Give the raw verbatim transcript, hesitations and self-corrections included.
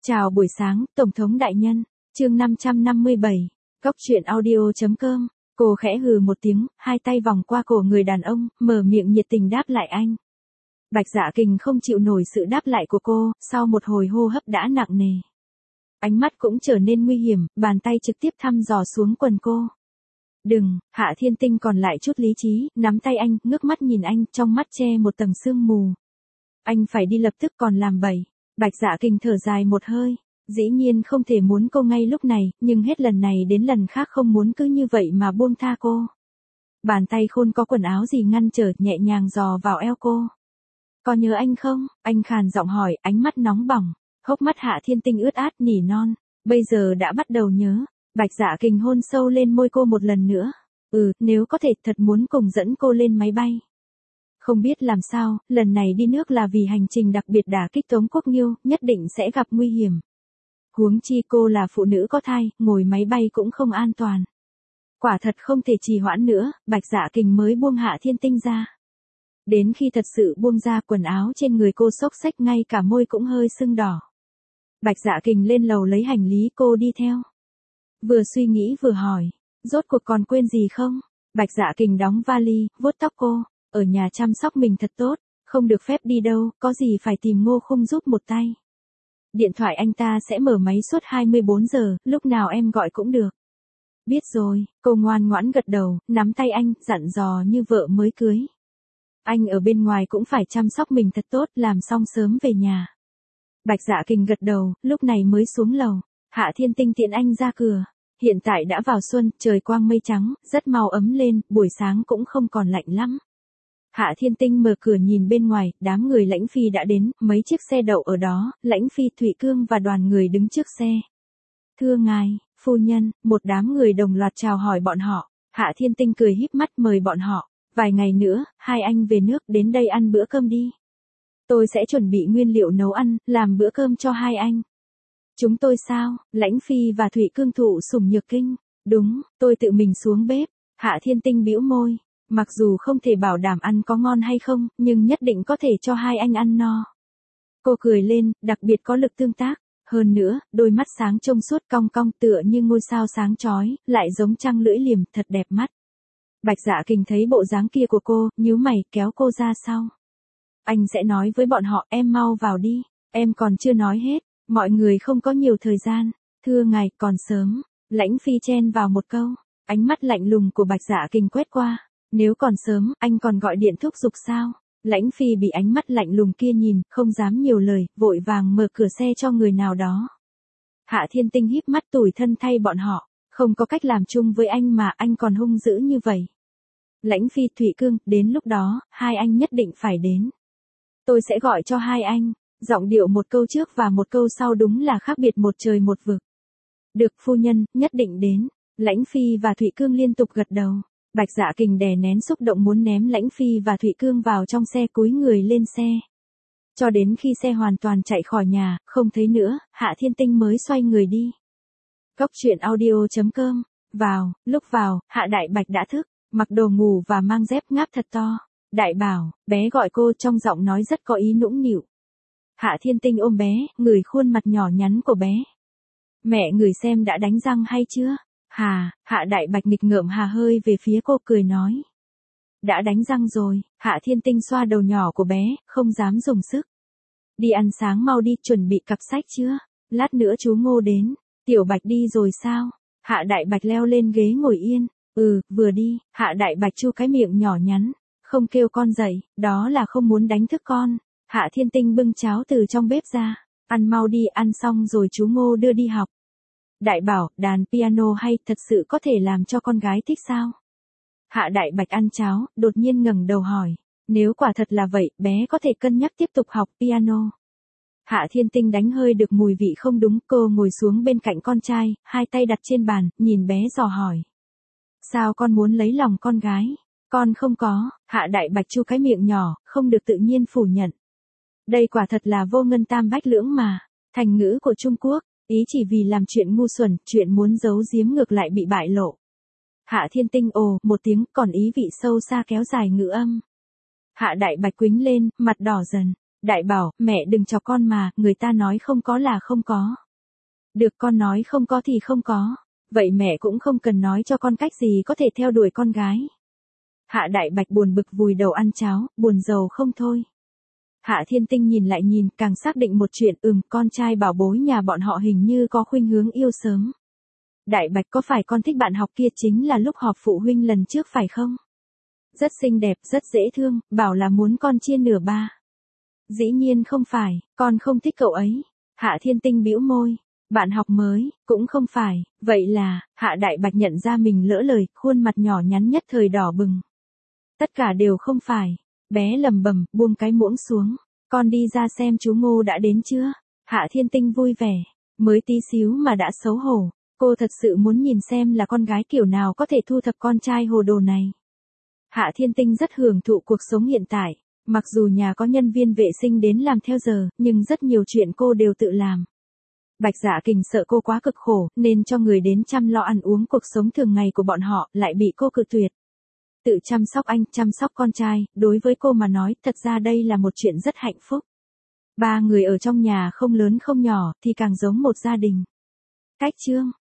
Chào buổi sáng, Tổng thống đại nhân, chương năm trăm năm mươi bảy, Góc truyện audio.com, cô khẽ hừ một tiếng, hai tay vòng qua cổ người đàn ông, mở miệng nhiệt tình đáp lại anh. Bạch Dạ Kình không chịu nổi sự đáp lại của cô, sau một hồi hô hấp đã nặng nề. Ánh mắt cũng trở nên nguy hiểm, bàn tay trực tiếp thăm dò xuống quần cô. Đừng, Hạ Thiên Tinh còn lại chút lý trí, nắm tay anh, ngước mắt nhìn anh, trong mắt che một tầng sương mù. Anh phải đi lập tức còn làm bậy. Bạch Dạ Kình thở dài một hơi, dĩ nhiên không thể muốn cô ngay lúc này, nhưng hết lần này đến lần khác không muốn cứ như vậy mà buông tha cô. Bàn tay khôn có quần áo gì ngăn trở, nhẹ nhàng dò vào eo cô. Có nhớ anh không? Anh khàn giọng hỏi, ánh mắt nóng bỏng, hốc mắt Hạ Thiên Tinh ướt át nỉ non, bây giờ đã bắt đầu nhớ. Bạch Dạ Kình hôn sâu lên môi cô một lần nữa. Ừ, nếu có thể thật muốn cùng dẫn cô lên máy bay. Không biết làm sao, lần này đi nước là vì hành trình đặc biệt đả kích Tống Quốc Nghiêu, nhất định sẽ gặp nguy hiểm. Huống chi cô là phụ nữ có thai, ngồi máy bay cũng không an toàn. Quả thật không thể trì hoãn nữa, Bạch Dạ Kình mới buông Hạ Thiên Tinh ra. Đến khi thật sự buông ra, quần áo trên người cô xốc xếch, ngay cả môi cũng hơi sưng đỏ. Bạch Dạ Kình lên lầu lấy hành lý, cô đi theo. Vừa suy nghĩ vừa hỏi, rốt cuộc còn quên gì không? Bạch Dạ Kình đóng vali, vuốt tóc cô. Ở nhà chăm sóc mình thật tốt, không được phép đi đâu, có gì phải tìm Ngô Khung giúp một tay. Điện thoại anh ta sẽ mở máy suốt hai mươi bốn giờ, lúc nào em gọi cũng được. Biết rồi, cô ngoan ngoãn gật đầu, nắm tay anh, dặn dò như vợ mới cưới. Anh ở bên ngoài cũng phải chăm sóc mình thật tốt, làm xong sớm về nhà. Bạch Dạ Kình gật đầu, lúc này mới xuống lầu. Hạ Thiên Tinh tiễn anh ra cửa. Hiện tại đã vào xuân, trời quang mây trắng, rất mau ấm lên, buổi sáng cũng không còn lạnh lắm. Hạ Thiên Tinh mở cửa nhìn bên ngoài, đám người Lãnh Phi đã đến, mấy chiếc xe đậu ở đó, Lãnh Phi, Thụy Cương và đoàn người đứng trước xe. Thưa ngài, phu nhân, một đám người đồng loạt chào hỏi bọn họ. Hạ Thiên Tinh cười híp mắt mời bọn họ. Vài ngày nữa, hai anh về nước đến đây ăn bữa cơm đi. Tôi sẽ chuẩn bị nguyên liệu nấu ăn, làm bữa cơm cho hai anh. Chúng tôi sao? Lãnh Phi và Thụy Cương thụ sủng nhược kinh. Đúng, tôi tự mình xuống bếp. Hạ Thiên Tinh bĩu môi. Mặc dù không thể bảo đảm ăn có ngon hay không, nhưng nhất định có thể cho hai anh ăn no. Cô cười lên, đặc biệt có lực tương tác. Hơn nữa, đôi mắt sáng trông suốt cong cong tựa như ngôi sao sáng chói, lại giống trăng lưỡi liềm, thật đẹp mắt. Bạch Dạ Kình thấy bộ dáng kia của cô, nhíu mày, kéo cô ra sau. Anh sẽ nói với bọn họ, em mau vào đi, em còn chưa nói hết, mọi người không có nhiều thời gian. Thưa ngài, còn sớm. Lãnh Phi chen vào một câu, ánh mắt lạnh lùng của Bạch Dạ Kình quét qua. Nếu còn sớm, anh còn gọi điện thúc giục sao? Lãnh Phi bị ánh mắt lạnh lùng kia nhìn, không dám nhiều lời, vội vàng mở cửa xe cho người nào đó. Hạ Thiên Tinh híp mắt tủi thân thay bọn họ, không có cách làm chung với anh mà anh còn hung dữ như vậy. Lãnh Phi, Thụy Cương, đến lúc đó, hai anh nhất định phải đến. Tôi sẽ gọi cho hai anh, giọng điệu một câu trước và một câu sau đúng là khác biệt một trời một vực. Được phu nhân, nhất định đến. Lãnh Phi và Thụy Cương liên tục gật đầu. Bạch Dạ Kình đè nén xúc động muốn ném Lãnh Phi và Thụy Cương vào trong xe, cúi người lên xe. Cho đến khi xe hoàn toàn chạy khỏi nhà, không thấy nữa, Hạ Thiên Tinh mới xoay người đi. Góc truyện audio.com, vào, lúc vào, Hạ Đại Bạch đã thức, mặc đồ ngủ và mang dép ngáp thật to. Đại Bảo, bé gọi cô, trong giọng nói rất có ý nũng nịu. Hạ Thiên Tinh ôm bé, ngửi khuôn mặt nhỏ nhắn của bé. Mẹ ngửi xem đã đánh răng hay chưa? Hà, Hạ Đại Bạch nghịch ngợm hà hơi về phía cô, cười nói. Đã đánh răng rồi. Hạ Thiên Tinh xoa đầu nhỏ của bé, không dám dùng sức. Đi ăn sáng mau đi, chuẩn bị cặp sách chưa? Lát nữa chú Ngô đến. Tiểu Bạch đi rồi sao? Hạ Đại Bạch leo lên ghế ngồi yên. Ừ, vừa đi. Hạ Đại Bạch chu cái miệng nhỏ nhắn. Không kêu con dậy, đó là không muốn đánh thức con. Hạ Thiên Tinh bưng cháo từ trong bếp ra. Ăn mau đi, ăn xong rồi chú Ngô đưa đi học. Đại Bảo, đàn piano hay, thật sự có thể làm cho con gái thích sao? Hạ Đại Bạch ăn cháo, đột nhiên ngẩng đầu hỏi. Nếu quả thật là vậy, bé có thể cân nhắc tiếp tục học piano. Hạ Thiên Tinh đánh hơi được mùi vị không đúng, cô ngồi xuống bên cạnh con trai, hai tay đặt trên bàn, nhìn bé dò hỏi. Sao con muốn lấy lòng con gái? Con không có. Hạ Đại Bạch chu cái miệng nhỏ, không được tự nhiên phủ nhận. Đây quả thật là vô ngân tam bách lưỡng mà. Thành ngữ của Trung Quốc. Ý chỉ vì làm chuyện ngu xuẩn, chuyện muốn giấu giếm ngược lại bị bại lộ. Hạ Thiên Tinh ồ một tiếng, còn ý vị sâu xa kéo dài ngữ âm. Hạ Đại Bạch quĩnh lên, mặt đỏ dần. Đại bảo, mẹ đừng chọc con mà, người ta nói không có là không có. Được, con nói không có thì không có. Vậy mẹ cũng không cần nói cho con cách gì có thể theo đuổi con gái. Hạ Đại Bạch buồn bực vùi đầu ăn cháo, buồn rầu không thôi. Hạ Thiên Tinh nhìn lại nhìn, càng xác định một chuyện, ừm, con trai bảo bối nhà bọn họ hình như có khuynh hướng yêu sớm. Đại Bạch, có phải con thích bạn học kia chính là lúc họp phụ huynh lần trước phải không? Rất xinh đẹp, rất dễ thương, bảo là muốn con chia nửa ba. Dĩ nhiên không phải, con không thích cậu ấy. Hạ Thiên Tinh bĩu môi. Bạn học mới, cũng không phải, vậy là, Hạ Đại Bạch nhận ra mình lỡ lời, khuôn mặt nhỏ nhắn nhất thời đỏ bừng. Tất cả đều không phải. Bé lầm bầm, buông cái muỗng xuống. Con đi ra xem chú Ngô đã đến chưa? Hạ Thiên Tinh vui vẻ. Mới tí xíu mà đã xấu hổ. Cô thật sự muốn nhìn xem là con gái kiểu nào có thể thu thập con trai hồ đồ này. Hạ Thiên Tinh rất hưởng thụ cuộc sống hiện tại. Mặc dù nhà có nhân viên vệ sinh đến làm theo giờ, nhưng rất nhiều chuyện cô đều tự làm. Bạch Dạ Kình sợ cô quá cực khổ, nên cho người đến chăm lo ăn uống cuộc sống thường ngày của bọn họ, lại bị cô cự tuyệt. Tự chăm sóc anh, chăm sóc con trai, đối với cô mà nói, thật ra đây là một chuyện rất hạnh phúc. Ba người ở trong nhà không lớn không nhỏ, thì càng giống một gia đình. Cách chương